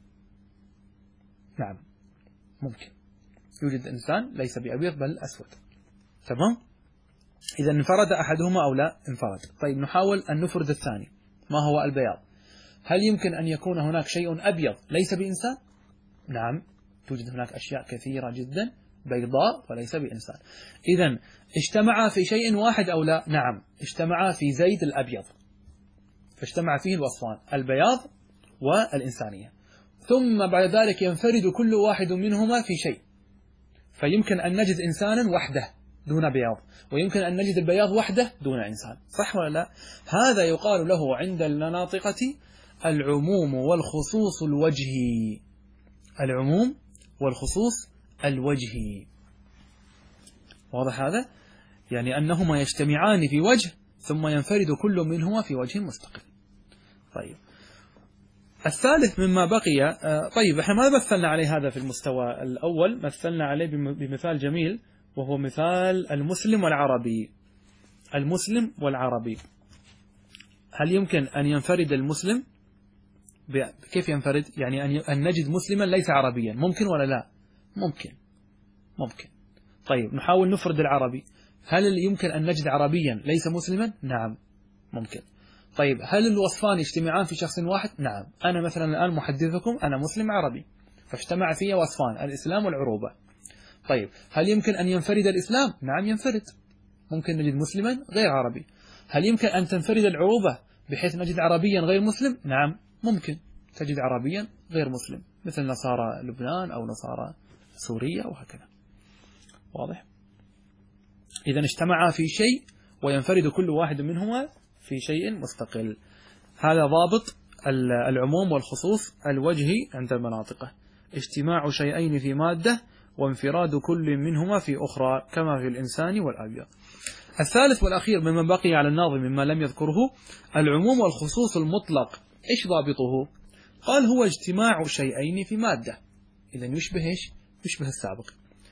نعم ممكن، يوجد إنسان ليس بأبيض بل أسود. تمام؟ إذا انفرد أحدهما أو لا؟ انفرد. طيب نحاول أن نفرد الثاني، ما هو البياض. هل يمكن أن يكون هناك شيء أبيض ليس بإنسان؟ نعم، توجد هناك أشياء كثيرة جدا بيضاء وليس بإنسان. إذن اجتمعا في شيء واحد أو لا؟ نعم، اجتمعا في زيد الأبيض، فاجتمع فيه الوصفان البياض والإنسانية. ثم بعد ذلك ينفرد كل واحد منهما في شيء، فيمكن أن نجد إنسانا وحده دون بياض، ويمكن أن نجد البياض وحده دون إنسان، صح ولا لا؟ هذا يقال له عند المناطقة العموم والخصوص الوجهي. العموم والخصوص الوجهي. واضح هذا؟ يعني أنهما يجتمعان في وجه ثم ينفرد كل منهما في وجه مستقل. طيب الثالث مما بقي، طيب احنا ما مثلنا عليه هذا في المستوى الأول، مثلنا عليه بمثال جميل وهو مثال المسلم والعربي. المسلم والعربي، هل يمكن أن ينفرد المسلم؟ كيف ينفرد؟ يعني أن نجد مسلما ليس عربيا، ممكن ولا لا؟ ممكن. طيب نحاول نفرد العربي. هل يمكن أن نجد عربيا ليس مسلما؟ نعم ممكن. طيب هل الوصفان يجتمعان في شخص واحد؟ نعم. أنا مثلا الآن محدثكم أنا مسلم عربي، فاجتمع فيه وصفان: الإسلام والعروبة. طيب هل يمكن أن ينفرد الإسلام؟ نعم ينفرد، ممكن نجد مسلما غير عربي. هل يمكن أن تنفرد العروبة بحيث نجد عربيا غير مسلم؟ نعم ممكن تجد عربيا غير مسلم، مثل نصارى لبنان أو نصارى سوريا وهكذا. واضح؟ إذا اجتمعا في شيء وينفرد كل واحد منهما في شيء مستقل. هذا ضابط العموم والخصوص الوجهي عند المناطق: اجتماع شيئين في مادة وانفراد كل منهما في أخرى، كما في الإنسان والأبيض. الثالث والأخير مما بقي على الناظم مما لم يذكره: العموم والخصوص المطلق. إيش ضابطه؟ قال: هو اجتماع شيئين في مادة. إذا يشبه إيش؟ يشبه السابق،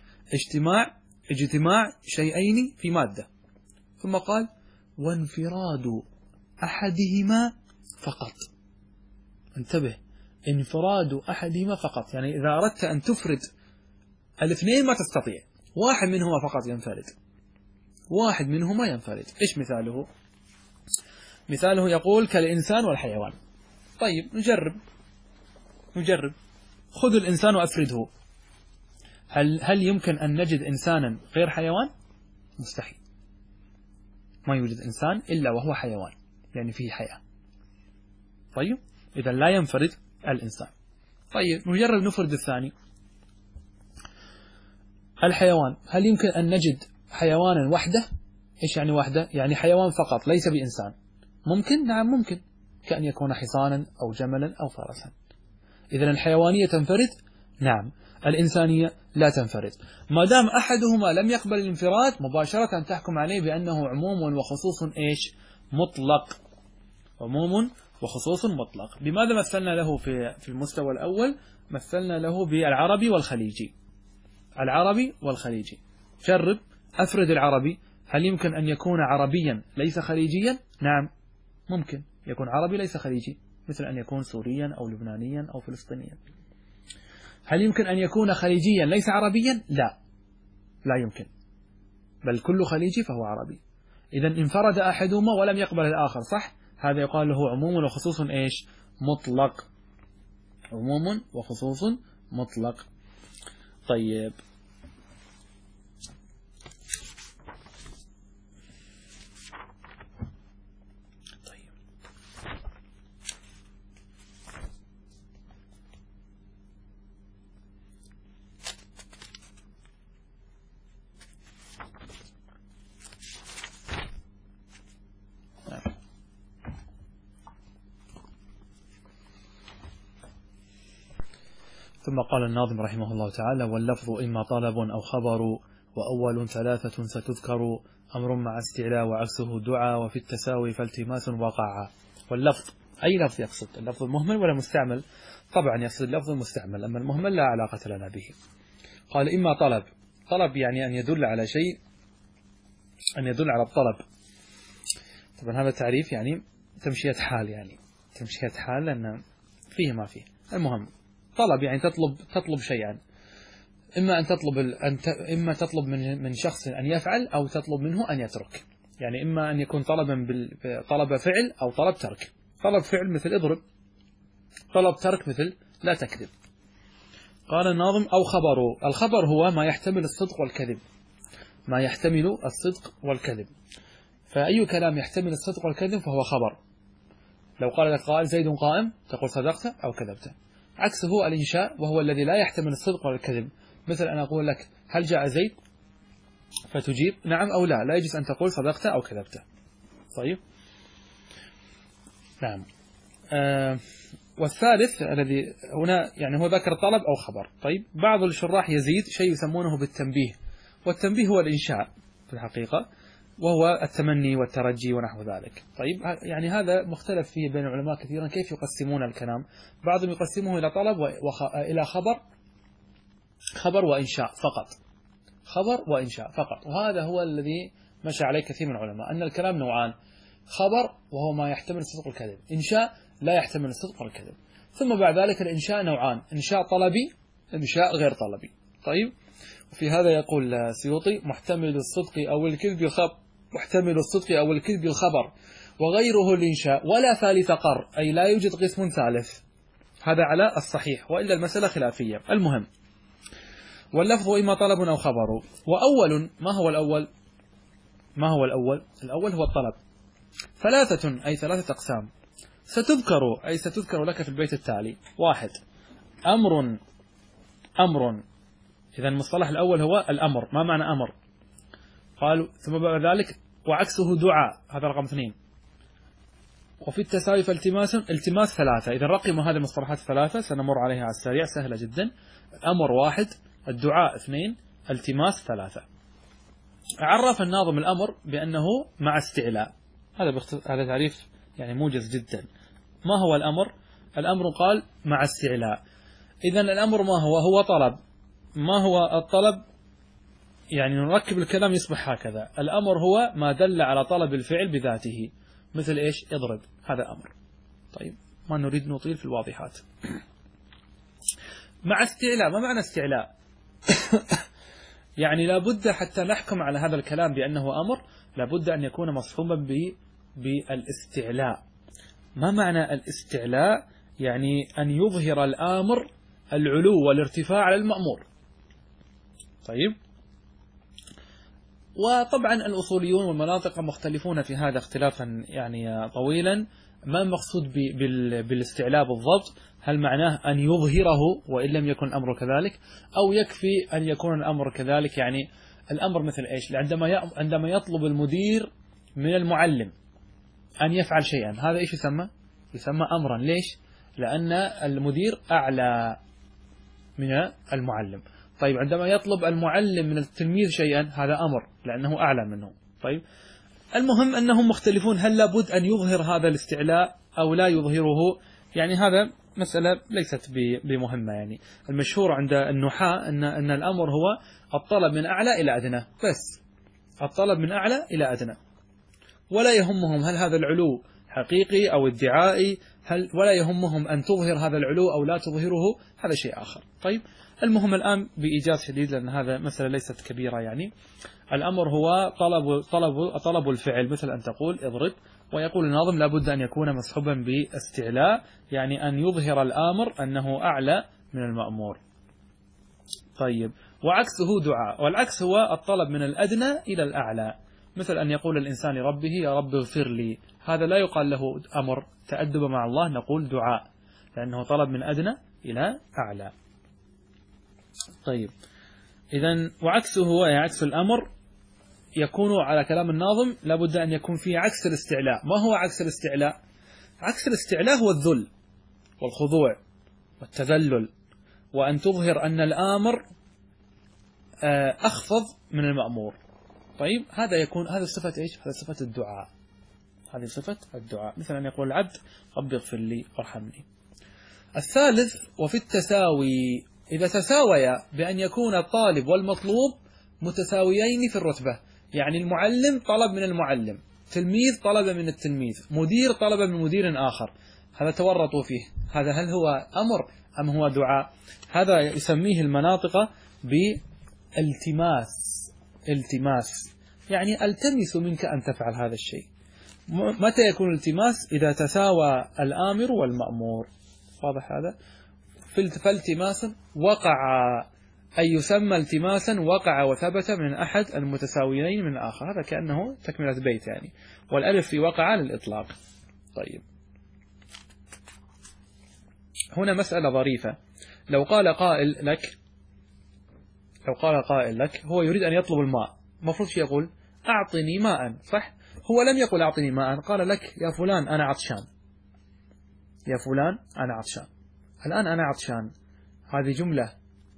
اجتماع شيئين في مادة. ثم قال: وانفراد أحدهما فقط. انتبه، انفراد أحدهما فقط، يعني إذا أردت أن تفرد الاثنين ما تستطيع، واحد منهما فقط ينفرد، واحد منهما ينفرد. إيش مثاله؟ مثاله يقول: كالإنسان والحيوان. طيب نجرب. خذ الإنسان وأفرده. هل يمكن أن نجد إنسانا غير حيوان؟ مستحيل، ما يوجد إنسان إلا وهو حيوان، يعني فيه حياة. طيب إذا لا ينفرد الإنسان. طيب نجرب نفرد الثاني، الحيوان. هل يمكن أن نجد حيوانا وحده؟ إيش يعني وحده؟ يعني حيوان فقط ليس بإنسان. ممكن؟ نعم ممكن، كأن يكون حصانا أو جملا أو فرسا. إذا الحيوانية تنفرد؟ نعم. الإنسانية لا تنفرد. ما دام أحدهما لم يقبل الانفراد مباشرة تحكم عليه بأنه عموم وخصوص إيش؟ مطلق. عموم وخصوص مطلق. بماذا مثلنا له في المستوى الأول؟ مثلنا له بالعربي والخليجي. العربي والخليجي. جرب أفرد العربي. هل يمكن أن يكون عربيا ليس خليجيا؟ نعم ممكن يكون عربي ليس خليجي، مثل أن يكون سوريا أو لبنانيا أو فلسطينيا. هل يمكن أن يكون خليجيا ليس عربيا؟ لا يمكن، بل كل خليجي فهو عربي. إذا انفرد أحدهما ولم يقبل الآخر، صح؟ هذا يقال له عموم وخصوص إيش؟ مطلق. عموم وخصوص مطلق. طيب ثم قال الناظم رحمه الله تعالى: واللفظ إما طلب أو خبر، وأول ثلاثة ستذكر، أمر مع استعلاء وعكسه دعاء، وفي التساوي فالتماس وقع. واللفظ أي لفظ يقصد؟ اللفظ المهمل ولا المستعمل؟ طبعا يقصد اللفظ المستعمل، أما المهمل لا علاقة لنا به. قال: إما طلب يعني أن يدل على شيء، أن يدل على الطلب. طبعا هذا تعريف يعني تمشية حال، يعني تمشية حال لأن فيه ما فيه. المهم طلب يعني تطلب شيئا، إما تطلب من شخص أن يفعل أو تطلب منه أن يترك. يعني إما أن يكون طلبا طلب فعل أو طلب ترك. طلب فعل مثل اضرب، طلب ترك مثل لا تكذب. قال الناظم: أو خبر. الخبر هو ما يحتمل الصدق والكذب، ما يحتمل الصدق والكذب. فأي كلام يحتمل الصدق والكذب فهو خبر. لو قال لك قائل: زيد قائم، تقول صدقت أو كذبت. عكسه الإنشاء، وهو الذي لا يحتمل الصدق والكذب، مثل أن أقول لك: هل جاء زيد؟ فتجيب نعم أو لا، لا يجوز أن تقول صدقت أو كذبت. طيب نعم. والثالث الذي هنا يعني هو ذكر طلب أو خبر. طيب بعض الشراح يزيد شيء يسمونه بالتنبيه، والتنبيه هو الإنشاء في الحقيقة، وهو التمني والترجي ونحو ذلك. طيب يعني هذا مختلف فيه بين العلماء كثيرا كيف يقسمون الكلام. بعضهم يقسمه إلى طلب إلى خبر وإنشاء فقط، خبر وإنشاء فقط. وهذا هو الذي مشى عليه كثير من العلماء، أن الكلام نوعان: خبر وهو ما يحتمل الصدق والكذب، إنشاء لا يحتمل الصدق والكذب. ثم بعد ذلك الإنشاء نوعان: إنشاء طلبي، إنشاء غير طلبي. طيب وفي هذا يقول السيوطي: محتمل الصدق أو الكذب الخبر، وغيره الإنشاء، ولا ثالث قر، أي لا يوجد قسم ثالث. هذا على الصحيح، وإلا المسألة خلافية. المهم، واللفظ إما طلب أو خبر. وأول، ما هو الأول؟ ما هو الأول؟ الأول هو الطلب. ثلاثة أي ثلاثة أقسام ستذكر، أي ستذكر لك في البيت التالي. واحد، أمر. إذا المصطلح الأول هو الأمر. ما معنى أمر؟ قالوا ثم بعد ذلك وعكسه دعاء، هذا رقم 2. وفي التساوي التماس 3. إذا رقم هذه المصطلحات 3 سنمر عليها على السريع، سهلة جدا. الأمر 1، الدعاء 2، التماس 3. عرف الناظم الأمر بأنه مع استعلاء. هذا تعريف يعني موجز جدا. ما هو الأمر؟ الأمر قال مع استعلاء. إذا الأمر ما هو؟ هو طلب. ما هو الطلب؟ يعني نركب الكلام يصبح هكذا: الأمر هو ما دل على طلب الفعل بذاته، مثل إيش؟ اضرب، هذا أمر. طيب، ما نريد نطيل في الواضحات. مع استعلاء، ما معنى استعلاء؟ يعني لابد حتى نحكم على هذا الكلام بأنه أمر، لابد أن يكون مصحوبا بالاستعلاء. ما معنى الاستعلاء؟ يعني أن يظهر الآمر العلو والارتفاع على المأمور. طيب، وطبعا الأصوليون والمناطق مختلفون في هذا اختلافا يعني طويلا. ما المقصود بالاستعلاء بالضبط؟ هل معناه أن يظهره وإن لم يكن الأمر كذلك، أو يكفي أن يكون الأمر كذلك؟ يعني الأمر مثل إيش؟ عندما يطلب المدير من المعلم أن يفعل شيئا، هذا إيش يسمى؟ يسمى أمرا. ليش؟ لأن المدير أعلى من المعلم. طيب، عندما يطلب المعلم من التلميذ شيئا، هذا أمر لأنه أعلى منه. طيب، المهم أنهم مختلفون، هل لابد أن يظهر هذا الاستعلاء أو لا يظهره؟ يعني هذا مسألة ليست بمهمة. يعني المشهور عند النحاة أن الأمر هو الطلب من أعلى إلى أدنى، بس الطلب من أعلى إلى أدنى، ولا يهمهم هل هذا العلو حقيقي أو ادعائي، ولا يهمهم أن تظهر هذا العلو أو لا تظهره، هذا شيء آخر. طيب، المهم الآن بإيجاز شديد، لأن هذا مسألة ليست كبيرة. يعني الأمر هو طلب الفعل، مثل أن تقول اضرب، ويقول الناظم لابد أن يكون مصحوبا باستعلاء، يعني أن يظهر الآمر أنه أعلى من المأمور. طيب، وعكسه دعاء، والعكس هو الطلب من الأدنى إلى الأعلى، مثل أن يقول الإنسان لربه يا رب اغفر لي. هذا لا يقال له أمر تأدب مع الله، نقول دعاء، لأنه طلب من أدنى إلى أعلى. طيب، إذن وعكسه هو عكس الأمر يكون على كلام الناظم لابد أن يكون فيه عكس الاستعلاء. ما هو عكس الاستعلاء؟ عكس الاستعلاء هو الذل والخضوع والتذلل، وأن تظهر أن الآمر أخفض من المأمور. طيب، هذا صفة إيش؟ هذا صفة الدعاء. هذه صفة الدعاء، مثل أن يقول العبد رب اغفر لي وارحمني. الثالث، وفي التساوي، إذا تساويا بأن يكون الطالب والمطلوب متساويين في الرتبة، يعني المعلم طلب من المعلم، تلميذ طلب من التلميذ، مدير طلب من مدير آخر، هذا تورطوا فيه. هذا هل هو أمر أم هو دعاء؟ هذا يسميه المناطق بالتماس. التماس يعني التمس منك أن تفعل هذا الشيء. متى يكون التماس؟ إذا تساوى الآمر والمأمور. واضح هذا؟ فالتماس وقع، أي يسمى التماسا وقع وثبت من أحد المتساويين من الآخر. هذا كأنه تكملة بيت يعني، والألف في وقع للإطلاق. طيب، هنا مسألة ظريفة. لو قال قائل لك هو يريد أن يطلب الماء، مفروض شيء يقول أعطني ماء، صح؟ هو لم يقل أعطني ماء، قال لك يا فلان أنا عطشان، يا فلان أنا عطشان. الآن أنا عطشان هذه جملة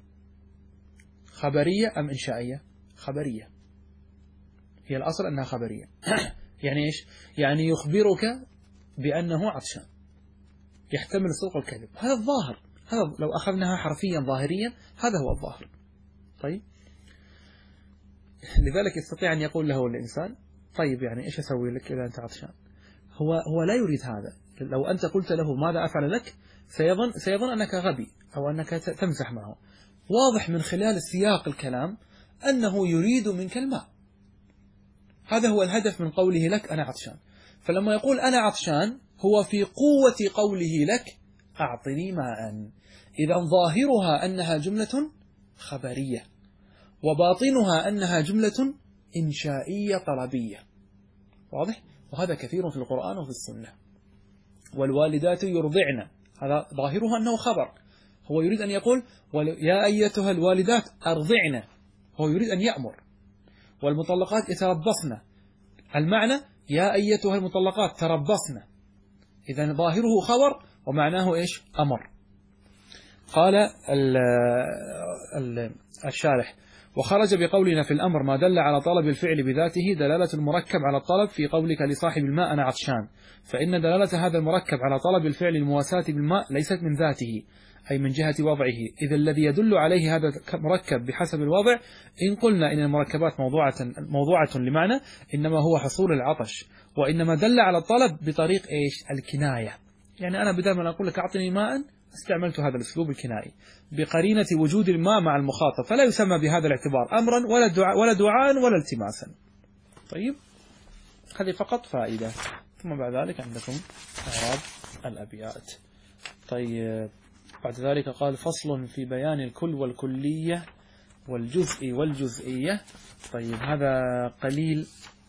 خبرية أم إنشائية؟ خبرية، هي الأصل أنها خبرية. يعني إيش؟ يعني يخبرك بأنه عطشان، يحتمل الصدق والكذب، هذا الظاهر. هذا لو أخذناها حرفيا ظاهريا هذا هو الظاهر. طيب، لذلك يستطيع أن يقول له الإنسان طيب يعني إيش أسوي لك إذا أنت عطشان؟ هو لا يريد هذا. لو أنت قلت له ماذا أفعل لك سيظن أنك غبي أو أنك تمزح معه. واضح من خلال سياق الكلام أنه يريد منك الماء، هذا هو الهدف من قوله لك أنا عطشان. فلما يقول أنا عطشان هو في قوة قوله لك أعطني ماء. إذا ظاهرها أنها جملة خبرية، وباطنها أنها جملة إنشائية طلبية. واضح؟ وهذا كثير في القرآن وفي السنة. والوالدات يرضعن، هذا ظاهرها أنه خبر، هو يريد أن يقول يا أيتها الوالدات أرضعن، هو يريد أن يأمر. والمطلقات يتربصن، المعنى يا أيتها المطلقات تربصن. إذا ظاهره خبر ومعناه إيش؟ أمر. قال الشارح: وخرج بقولنا في الأمر ما دل على طلب الفعل بذاته دلالة المركب على الطلب في قولك لصاحب الماء أنا عطشان، فإن دلالة هذا المركب على طلب الفعل المواساة بالماء ليست من ذاته، أي من جهة وضعه، إذ الذي يدل عليه هذا المركب بحسب الوضع، إن قلنا إن المركبات موضوعة لمعنى، إنما هو حصول العطش، وإنما دل على الطلب بطريق إيش؟ الكناية. يعني أنا بدل ما أقول لك أعطني ماء استعملت هذا الأسلوب الكنائي بقرينة وجود الماء مع المخاطب، فلا يسمى بهذا الاعتبار أمرا ولا دعاء ولا التماسا. طيب، هذه فقط فائدة. ثم بعد ذلك عندكم إعراب الأبيات. طيب، بعد ذلك قال: فصل في بيان الكل والكلية والجزء والجزئية. طيب، هذا قليل،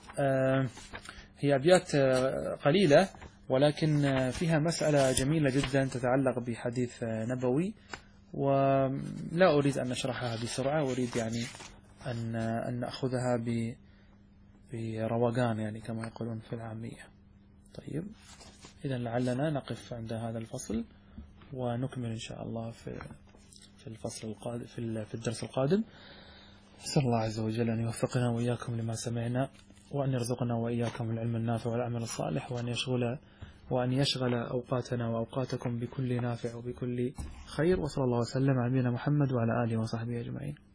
هي أبيات قليلة ولكن فيها مسألة جميلة جدا تتعلق بحديث نبوي، ولا أريد أن نشرحها بسرعة، أريد يعني أن نأخذها بروقان، يعني كما يقولون في العامية. طيب، إذا لعلنا نقف عند هذا الفصل ونكمل إن شاء الله في الفصل القادم، في الدرس القادم. أسأل الله عز وجل أن يوفقنا وإياكم لما سمعنا، وأن يرزقنا وإياكم العلم النافع والعمل الصالح، وأن يشغل أوقاتنا وأوقاتكم بكل نافع وبكل خير. وصلى الله وسلم على نبينا محمد وعلى آله وصحبه أجمعين.